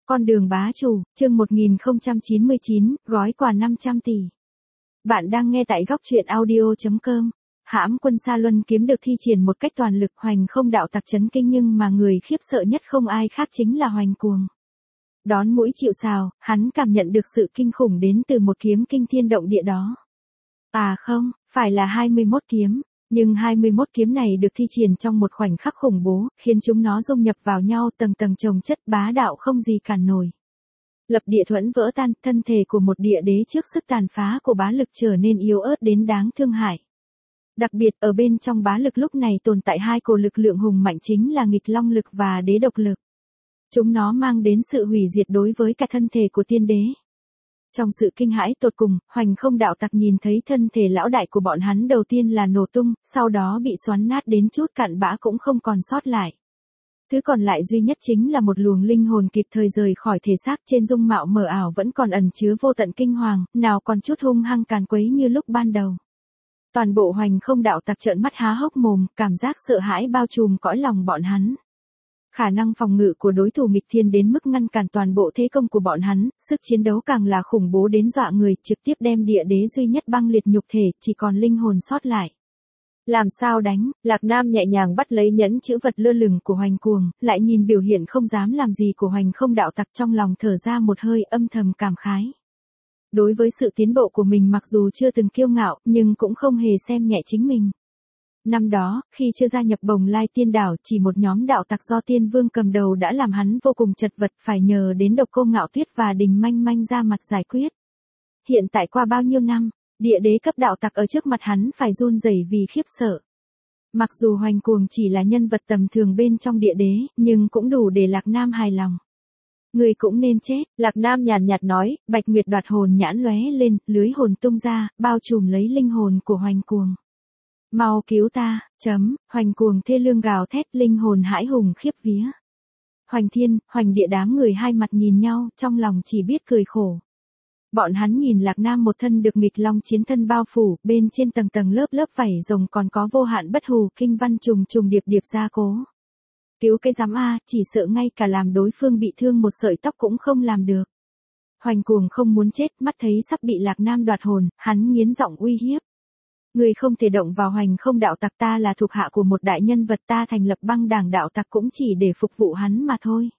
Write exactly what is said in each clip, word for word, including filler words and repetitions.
Con đường bá chủ, chương một nghìn không trăm chín mươi chín, gói quà năm trăm tỷ. Bạn đang nghe tại góc truyện audio chấm com. Hãm quân Sa Luân kiếm được thi triển một cách toàn lực, Hoành Không đạo tặc chấn kinh, nhưng mà người khiếp sợ nhất không ai khác chính là Hoành Cuồng. Đón mũi chịu sào, hắn cảm nhận được sự kinh khủng đến từ một kiếm kinh thiên động địa đó. À không, phải là hai mươi mốt kiếm. Nhưng hai mươi mốt kiếm này được thi triển trong một khoảnh khắc khủng bố, khiến chúng nó dung nhập vào nhau tầng tầng chồng chất, bá đạo không gì cản nổi. Lập địa thuẫn vỡ tan, thân thể của một địa đế trước sức tàn phá của bá lực trở nên yếu ớt đến đáng thương hại. Đặc biệt ở bên trong bá lực lúc này tồn tại hai cổ lực lượng hùng mạnh, chính là nghịch long lực và đế độc lực. Chúng nó mang đến sự hủy diệt đối với cả thân thể của tiên đế. Trong sự kinh hãi tột cùng, Hoành Không đạo tặc nhìn thấy thân thể lão đại của bọn hắn đầu tiên là nổ tung, sau đó bị xoắn nát đến chút cặn bã cũng không còn sót lại. Thứ còn lại duy nhất chính là một luồng linh hồn kịp thời rời khỏi thể xác, trên dung mạo mờ ảo vẫn còn ẩn chứa vô tận kinh hoàng, nào còn chút hung hăng càn quấy như lúc ban đầu. Toàn bộ Hoành Không đạo tặc trợn mắt há hốc mồm, cảm giác sợ hãi bao trùm cõi lòng bọn hắn. Khả năng phòng ngự của đối thủ nghịch thiên đến mức ngăn cản toàn bộ thế công của bọn hắn, sức chiến đấu càng là khủng bố đến dọa người, trực tiếp đem địa đế duy nhất băng liệt nhục thể, chỉ còn linh hồn sót lại. Làm sao đánh? Lạc Nam nhẹ nhàng bắt lấy nhẫn chữ vật lơ lửng của Hoành Cuồng, lại nhìn biểu hiện không dám làm gì của Hoành Không đạo tặc, trong lòng thở ra một hơi, âm thầm cảm khái. Đối với sự tiến bộ của mình, mặc dù chưa từng kiêu ngạo, nhưng cũng không hề xem nhẹ chính mình. Năm đó, khi chưa gia nhập Bồng Lai Tiên Đảo, chỉ một nhóm đạo tặc do Tiên Vương cầm đầu đã làm hắn vô cùng chật vật, phải nhờ đến Độc Cô Ngạo Tuyết và Đình Manh Manh ra mặt giải quyết. Hiện tại qua bao nhiêu năm, địa đế cấp đạo tặc ở trước mặt hắn phải run rẩy vì khiếp sợ. Mặc dù Hoành Cuồng chỉ là nhân vật tầm thường bên trong địa đế, nhưng cũng đủ để Lạc Nam hài lòng. Người cũng nên chết, Lạc Nam nhàn nhạt nói. Bạch Nguyệt đoạt hồn nhãn lóe lên, lưới hồn tung ra, bao trùm lấy linh hồn của Hoành Cuồng. Mau cứu ta, chấm, Hoành Cuồng thê lương gào thét, linh hồn hãi hùng khiếp vía. Hoành Thiên, Hoành Địa đám người hai mặt nhìn nhau, trong lòng chỉ biết cười khổ. Bọn hắn nhìn Lạc Nam một thân được nghịch long chiến thân bao phủ, bên trên tầng tầng lớp lớp vảy rồng còn có vô hạn bất hù kinh văn trùng trùng điệp điệp gia cố. Cứu cái giám a, chỉ sợ ngay cả làm đối phương bị thương một sợi tóc cũng không làm được. Hoành Cuồng không muốn chết, mắt thấy sắp bị Lạc Nam đoạt hồn, hắn nghiến giọng uy hiếp. Người không thể động vào Hoành Không đạo tặc, ta là thuộc hạ của một đại nhân vật, ta thành lập băng đảng đạo tặc cũng chỉ để phục vụ hắn mà thôi.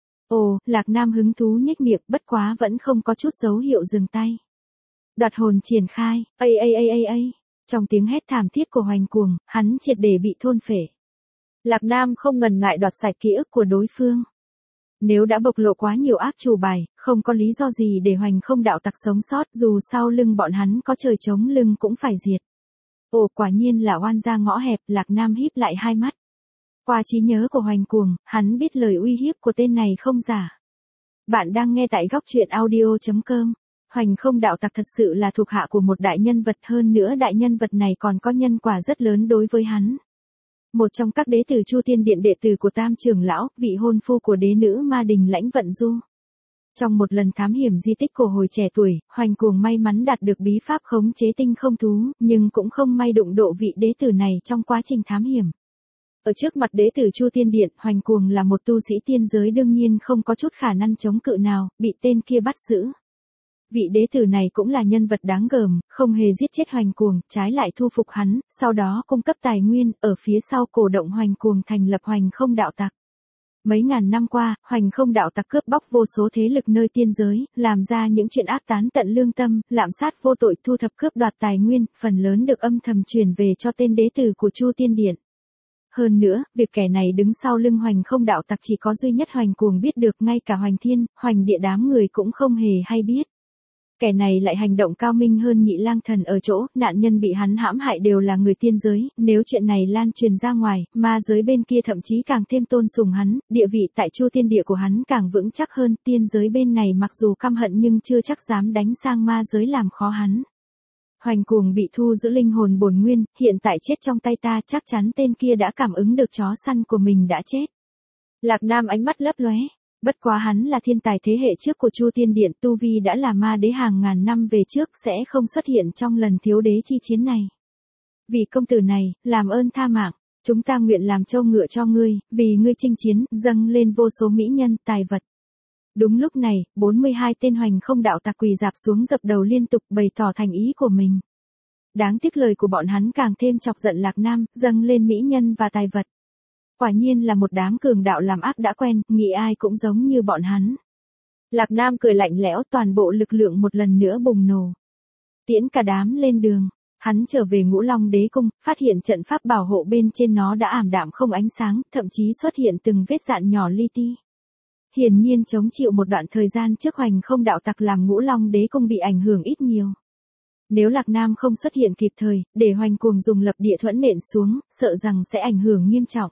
Ồ, Lạc Nam hứng thú nhếch miệng, bất quá vẫn không có chút dấu hiệu dừng tay. Đoạt hồn triển khai, ây ây ây ây ây, trong tiếng hét thảm thiết của Hoành Cuồng, hắn triệt để bị thôn phệ. Lạc Nam không ngần ngại đoạt sạch ký ức của đối phương. Nếu đã bộc lộ quá nhiều ác chủ bài, không có lý do gì để Hoành Không đạo tặc sống sót, dù sau lưng bọn hắn có trời chống lưng cũng phải diệt. Ồ, quả nhiên là oan gia ngõ hẹp, Lạc Nam híp lại hai mắt. Qua trí nhớ của Hoành Cuồng, hắn biết lời uy hiếp của tên này không giả. Bạn đang nghe tại góc truyện audio chấm com. Hoành Không đạo tặc thật sự là thuộc hạ của một đại nhân vật, hơn nữa đại nhân vật này còn có nhân quả rất lớn đối với hắn. Một trong các đế tử Chu Tiên Điện, đệ tử của Tam trưởng lão, vị hôn phu của đế nữ Ma Đình Lãnh Vận Du. Trong một lần thám hiểm di tích cổ hồi trẻ tuổi, Hoành Cuồng may mắn đạt được bí pháp khống chế tinh không thú, nhưng cũng không may đụng độ vị đế tử này trong quá trình thám hiểm. Ở trước mặt đế tử Chu Tiên Điện, Hoành Cuồng là một tu sĩ tiên giới, đương nhiên không có chút khả năng chống cự nào, bị tên kia bắt giữ. Vị đế tử này cũng là nhân vật đáng gờm, không hề giết chết Hoành Cuồng, trái lại thu phục hắn, sau đó cung cấp tài nguyên, ở phía sau cổ động Hoành Cuồng thành lập Hoành Không đạo tặc. Mấy ngàn năm qua, Hoành Không đạo tặc cướp bóc vô số thế lực nơi tiên giới, làm ra những chuyện ác tán tận lương tâm, lạm sát vô tội, thu thập cướp đoạt tài nguyên, phần lớn được âm thầm truyền về cho tên đế tử của Chu Tiên Điện. Hơn nữa, việc kẻ này đứng sau lưng Hoành Không đạo tặc chỉ có duy nhất Hoành Cuồng biết được, ngay cả Hoành Thiên, Hoành Địa đám người cũng không hề hay biết. Kẻ này lại hành động cao minh hơn Nhị Lang Thần ở chỗ, nạn nhân bị hắn hãm hại đều là người tiên giới, nếu chuyện này lan truyền ra ngoài, ma giới bên kia thậm chí càng thêm tôn sùng hắn, địa vị tại Chu Tiên Địa của hắn càng vững chắc hơn, tiên giới bên này mặc dù căm hận nhưng chưa chắc dám đánh sang ma giới làm khó hắn. Hoành Cuồng bị thu giữ linh hồn bổn nguyên, hiện tại chết trong tay ta, chắc chắn tên kia đã cảm ứng được chó săn của mình đã chết. Lạc Nam ánh mắt lấp lóe. Bất quá hắn là thiên tài thế hệ trước của Chu Tiên Điện, tu vi đã là ma đế hàng ngàn năm về trước, sẽ không xuất hiện trong lần thiếu đế chi chiến này. Vì công tử này, làm ơn tha mạng, chúng ta nguyện làm trâu ngựa cho ngươi, vì ngươi chinh chiến, dâng lên vô số mỹ nhân, tài vật. Đúng lúc này, bốn mươi hai tên hoành không đạo tặc quỳ rạp xuống dập đầu liên tục bày tỏ thành ý của mình. Đáng tiếc lời của bọn hắn càng thêm chọc giận Lạc Nam, dâng lên mỹ nhân và tài vật. Quả nhiên là một đám cường đạo làm ác đã quen, nghĩ ai cũng giống như bọn hắn. Lạc Nam cười lạnh lẽo, toàn bộ lực lượng một lần nữa bùng nổ. Tiễn cả đám lên đường, hắn trở về Ngũ Long Đế Cung, phát hiện trận pháp bảo hộ bên trên nó đã ảm đạm không ánh sáng, thậm chí xuất hiện từng vết dạn nhỏ li ti. Hiển nhiên chống chịu một đoạn thời gian trước hoành không đạo tặc làm Ngũ Long Đế Cung bị ảnh hưởng ít nhiều. Nếu Lạc Nam không xuất hiện kịp thời, để hoành cuồng dùng lập địa thuẫn nện xuống, sợ rằng sẽ ảnh hưởng nghiêm trọng.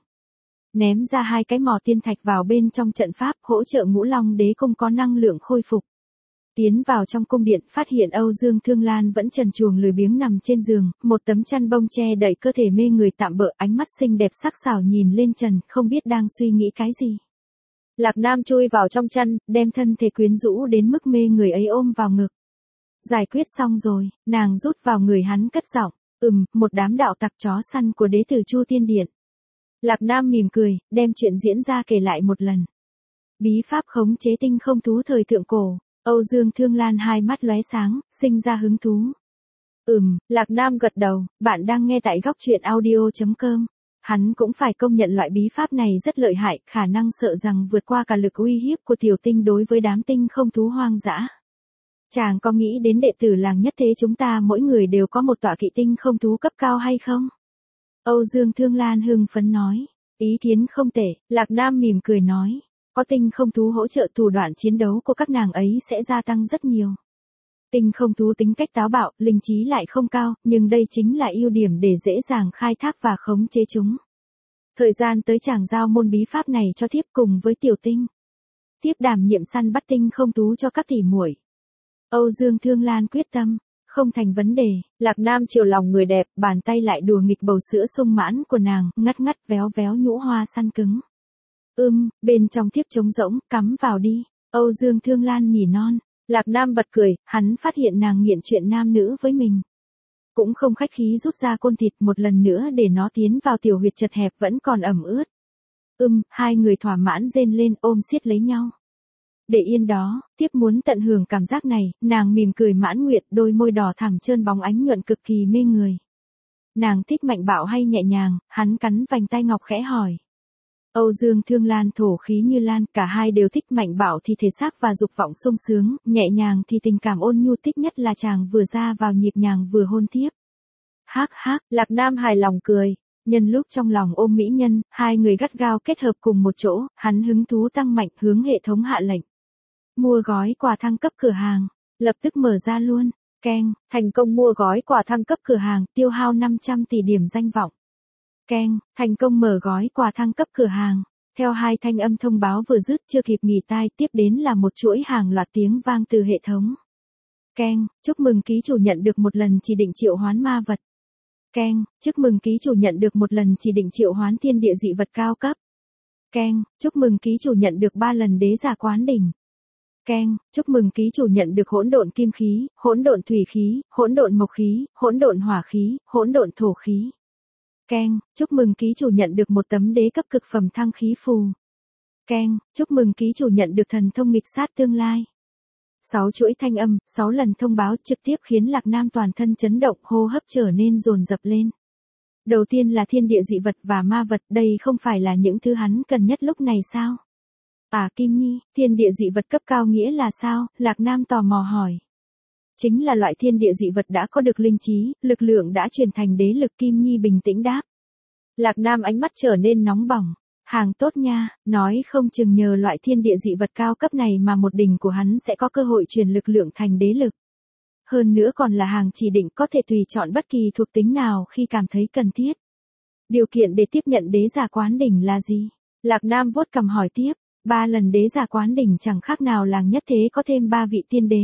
Ném ra hai cái mỏ tiên thạch vào bên trong trận pháp, hỗ trợ Ngũ Long Đế Cung có năng lượng khôi phục. Tiến vào trong cung điện, phát hiện Âu Dương Thương Lan vẫn trần truồng lười biếng nằm trên giường, một tấm chăn bông che đậy cơ thể mê người tạm bợ, ánh mắt xinh đẹp sắc sảo nhìn lên trần, không biết đang suy nghĩ cái gì. Lạc Nam chui vào trong chăn, đem thân thể quyến rũ đến mức mê người ấy ôm vào ngực. Giải quyết xong rồi, nàng rút vào người hắn cất giọng, ừm, một đám đạo tặc chó săn của đế tử Chu Tiên Điện. Lạc Nam mỉm cười, đem chuyện diễn ra kể lại một lần. Bí pháp khống chế tinh không thú thời thượng cổ, Âu Dương Thương Lan hai mắt lóe sáng, sinh ra hứng thú. Ừm, Lạc Nam gật đầu, bạn đang nghe tại góc truyện audio chấm com. Hắn cũng phải công nhận loại bí pháp này rất lợi hại, khả năng sợ rằng vượt qua cả lực uy hiếp của tiểu tinh đối với đám tinh không thú hoang dã. Chàng có nghĩ đến đệ tử làng nhất thế chúng ta mỗi người đều có một tọa kỵ tinh không thú cấp cao hay không? Âu Dương Thương Lan hưng phấn nói, ý kiến không tệ, Lạc Nam mỉm cười nói, có tinh không thú hỗ trợ thủ đoạn chiến đấu của các nàng ấy sẽ gia tăng rất nhiều. Tinh không thú tính cách táo bạo, linh trí lại không cao, nhưng đây chính là ưu điểm để dễ dàng khai thác và khống chế chúng. Thời gian tới chàng giao môn bí pháp này cho thiếp cùng với tiểu tinh. Tiếp đảm nhiệm săn bắt tinh không thú cho các tỷ muội. Âu Dương Thương Lan quyết tâm, không thành vấn đề, Lạc Nam chiều lòng người đẹp, bàn tay lại đùa nghịch bầu sữa sung mãn của nàng, ngắt ngắt véo véo nhũ hoa săn cứng. Ưm, bên trong thiếp trống rỗng, cắm vào đi, Âu Dương Thương Lan nhỉ non. Lạc Nam bật cười, hắn phát hiện nàng nghiện chuyện nam nữ với mình. Cũng không khách khí rút ra côn thịt một lần nữa để nó tiến vào tiểu huyệt chật hẹp vẫn còn ẩm ướt. Ưm, hai người thỏa mãn rên lên ôm siết lấy nhau. Để yên đó, tiếp muốn tận hưởng cảm giác này, nàng mỉm cười mãn nguyện, đôi môi đỏ thẳm trơn bóng ánh nhuận cực kỳ mê người. Nàng thích mạnh bạo hay nhẹ nhàng, hắn cắn vành tay ngọc khẽ hỏi. Âu Dương Thương Lan thổ khí như lan, cả hai đều thích mạnh bạo thì thể xác và dục vọng sung sướng, nhẹ nhàng thì tình cảm ôn nhu, thích nhất là chàng vừa ra vào nhịp nhàng vừa hôn tiếp. Hác hác, Lạc Nam hài lòng cười, nhân lúc trong lòng ôm mỹ nhân, hai người gắt gao kết hợp cùng một chỗ, hắn hứng thú tăng mạnh hướng hệ thống hạ lệnh. Mua gói quà thăng cấp cửa hàng, lập tức mở ra luôn, keng, thành công mua gói quà thăng cấp cửa hàng, tiêu hao năm trăm tỷ điểm danh vọng. Keng, thành công mở gói quà thăng cấp cửa hàng. Theo hai thanh âm thông báo vừa dứt chưa kịp nghỉ tai, tiếp đến là một chuỗi hàng loạt tiếng vang từ hệ thống. Keng, chúc mừng ký chủ nhận được một lần chỉ định triệu hoán ma vật. Keng, chúc mừng ký chủ nhận được một lần chỉ định triệu hoán thiên địa dị vật cao cấp. Keng, chúc mừng ký chủ nhận được ba lần đế giả quán đỉnh. Keng, chúc mừng ký chủ nhận được hỗn độn kim khí, hỗn độn thủy khí, hỗn độn mộc khí, hỗn độn hỏa khí, hỗn độn thổ khí. Keng, chúc mừng ký chủ nhận được một tấm đế cấp cực phẩm thăng khí phù. Keng, chúc mừng ký chủ nhận được thần thông nghịch sát tương lai. Sáu chuỗi thanh âm, sáu lần thông báo trực tiếp khiến Lạc Nam toàn thân chấn động, hô hấp trở nên dồn dập lên. Đầu tiên là thiên địa dị vật và ma vật, đây không phải là những thứ hắn cần nhất lúc này sao? À Kim Nhi, thiên địa dị vật cấp cao nghĩa là sao? Lạc Nam tò mò hỏi. Chính là loại thiên địa dị vật đã có được linh trí, lực lượng đã truyền thành đế lực. Kim Nhi bình tĩnh đáp. Lạc Nam ánh mắt trở nên nóng bỏng. Hàng tốt nha, nói không chừng nhờ loại thiên địa dị vật cao cấp này mà một đỉnh của hắn sẽ có cơ hội truyền lực lượng thành đế lực. Hơn nữa còn là hàng chỉ định, có thể tùy chọn bất kỳ thuộc tính nào khi cảm thấy cần thiết. Điều kiện để tiếp nhận đế giả quán đỉnh là gì? Lạc Nam vuốt cằm hỏi tiếp. Ba lần đế giả quán đỉnh chẳng khác nào làng nhất thế có thêm ba vị tiên đế.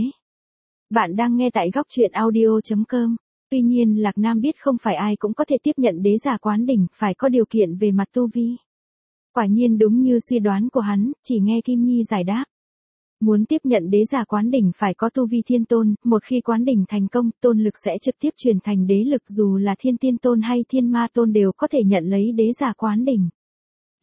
Bạn đang nghe tại góc truyện audio chấm com. Tuy nhiên Lạc Nam biết không phải ai cũng có thể tiếp nhận đế giả quán đỉnh, phải có điều kiện về mặt tu vi. Quả nhiên đúng như suy đoán của hắn, chỉ nghe Kim Nhi giải đáp. Muốn tiếp nhận đế giả quán đỉnh phải có tu vi thiên tôn, một khi quán đỉnh thành công, tôn lực sẽ trực tiếp truyền thành đế lực, dù là thiên tiên tôn hay thiên ma tôn đều có thể nhận lấy đế giả quán đỉnh.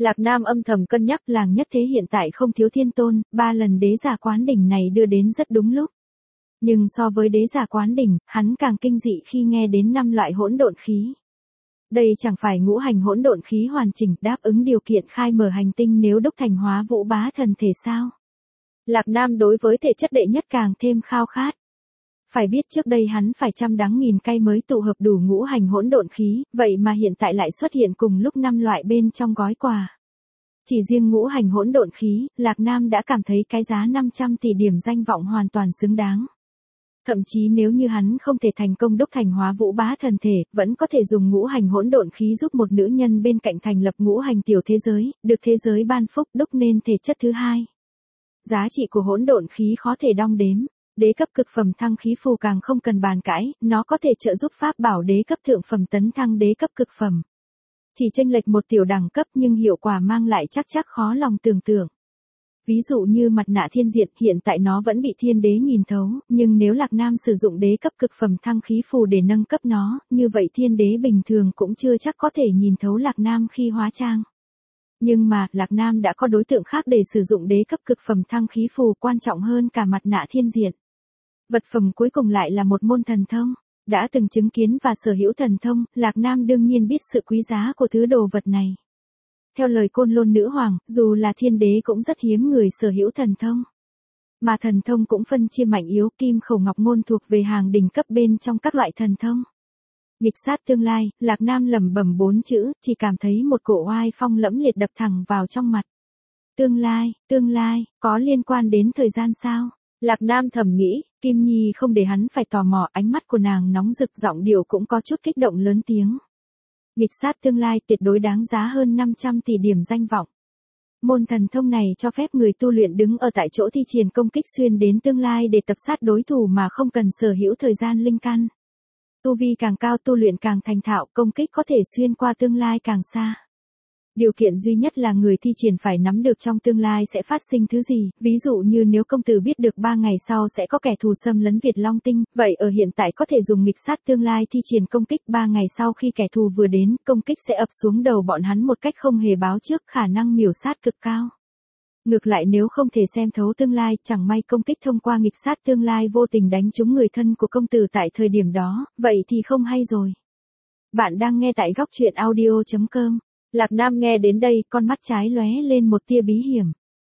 Lạc Nam âm thầm cân nhắc làng nhất thế hiện tại không thiếu thiên tôn, ba lần đế giả quán đỉnh này đưa đến rất đúng lúc. Nhưng so với đế giả quán đỉnh, hắn càng kinh dị khi nghe đến năm loại hỗn độn khí. Đây chẳng phải ngũ hành hỗn độn khí hoàn chỉnh đáp ứng điều kiện khai mở hành tinh nếu đúc thành hóa vũ bá thần thể sao? Lạc Nam đối với thể chất đệ nhất càng thêm khao khát. Phải biết trước đây hắn phải trăm đắng nghìn cay mới tụ hợp đủ ngũ hành hỗn độn khí, vậy mà hiện tại lại xuất hiện cùng lúc năm loại bên trong gói quà. Chỉ riêng ngũ hành hỗn độn khí, Lạc Nam đã cảm thấy cái giá năm trăm tỷ điểm danh vọng hoàn toàn xứng đáng. Thậm chí nếu như hắn không thể thành công đúc thành hóa vũ bá thần thể, vẫn có thể dùng ngũ hành hỗn độn khí giúp một nữ nhân bên cạnh thành lập ngũ hành tiểu thế giới, được thế giới ban phúc đúc nên thể chất thứ hai. Giá trị của hỗn độn khí khó thể đong đếm. Đế cấp cực phẩm thăng khí phù càng không cần bàn cãi, nó có thể trợ giúp pháp bảo đế cấp thượng phẩm tấn thăng đế cấp cực phẩm. Chỉ chênh lệch một tiểu đẳng cấp nhưng hiệu quả mang lại chắc chắc khó lòng tưởng tượng. Ví dụ như mặt nạ thiên diện hiện tại nó vẫn bị thiên đế nhìn thấu, nhưng nếu Lạc Nam sử dụng đế cấp cực phẩm thăng khí phù để nâng cấp nó, như vậy thiên đế bình thường cũng chưa chắc có thể nhìn thấu Lạc Nam khi hóa trang. Nhưng mà, Lạc Nam đã có đối tượng khác để sử dụng đế cấp cực phẩm thăng khí phù quan trọng hơn cả mặt nạ thiên diện. Vật phẩm cuối cùng lại là một môn thần thông. Đã từng chứng kiến và sở hữu thần thông, Lạc Nam đương nhiên biết sự quý giá của thứ đồ vật này. Theo lời Côn Lôn Nữ Hoàng, dù là thiên đế cũng rất hiếm người sở hữu thần thông. Mà thần thông cũng phân chia mạnh yếu, kim khẩu ngọc môn thuộc về hàng đỉnh cấp bên trong các loại thần thông. Nghịch sát tương lai, Lạc Nam lẩm bẩm bốn chữ, chỉ cảm thấy một cổ oai phong lẫm liệt đập thẳng vào trong mặt. Tương lai, tương lai, có liên quan đến thời gian sao? Lạc Nam thầm nghĩ, Kim Nhi không để hắn phải tò mò, ánh mắt của nàng nóng rực, giọng điệu cũng có chút kích động lớn tiếng. Nghịch sát tương lai tuyệt đối đáng giá hơn năm trăm tỷ điểm danh vọng. Môn thần thông này cho phép người tu luyện đứng ở tại chỗ thi triển công kích xuyên đến tương lai để tập sát đối thủ mà không cần sở hữu thời gian linh căn. Tu vi càng cao tu luyện càng thành thạo, công kích có thể xuyên qua tương lai càng xa. Điều kiện duy nhất là người thi triển phải nắm được trong tương lai sẽ phát sinh thứ gì, ví dụ như nếu công tử biết được ba ngày sau sẽ có kẻ thù xâm lấn Việt Long Tinh, vậy ở hiện tại có thể dùng nghịch sát tương lai thi triển công kích ba ngày sau khi kẻ thù vừa đến, công kích sẽ ập xuống đầu bọn hắn một cách không hề báo trước, khả năng miểu sát cực cao. Ngược lại nếu không thể xem thấu tương lai, chẳng may công kích thông qua nghịch sát tương lai vô tình đánh trúng người thân của công tử tại thời điểm đó, vậy thì không hay rồi. Bạn đang nghe tại góc truyện audio chấm com. Lạc Nam nghe đến đây, con mắt trái lóe lên một tia bí hiểm.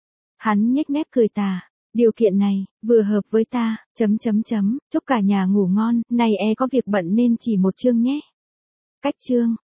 Hắn nhếch mép cười tà, điều kiện này, vừa hợp với ta, chấm chấm chấm, chúc cả nhà ngủ ngon, này e có việc bận nên chỉ một chương nhé. Cách chương.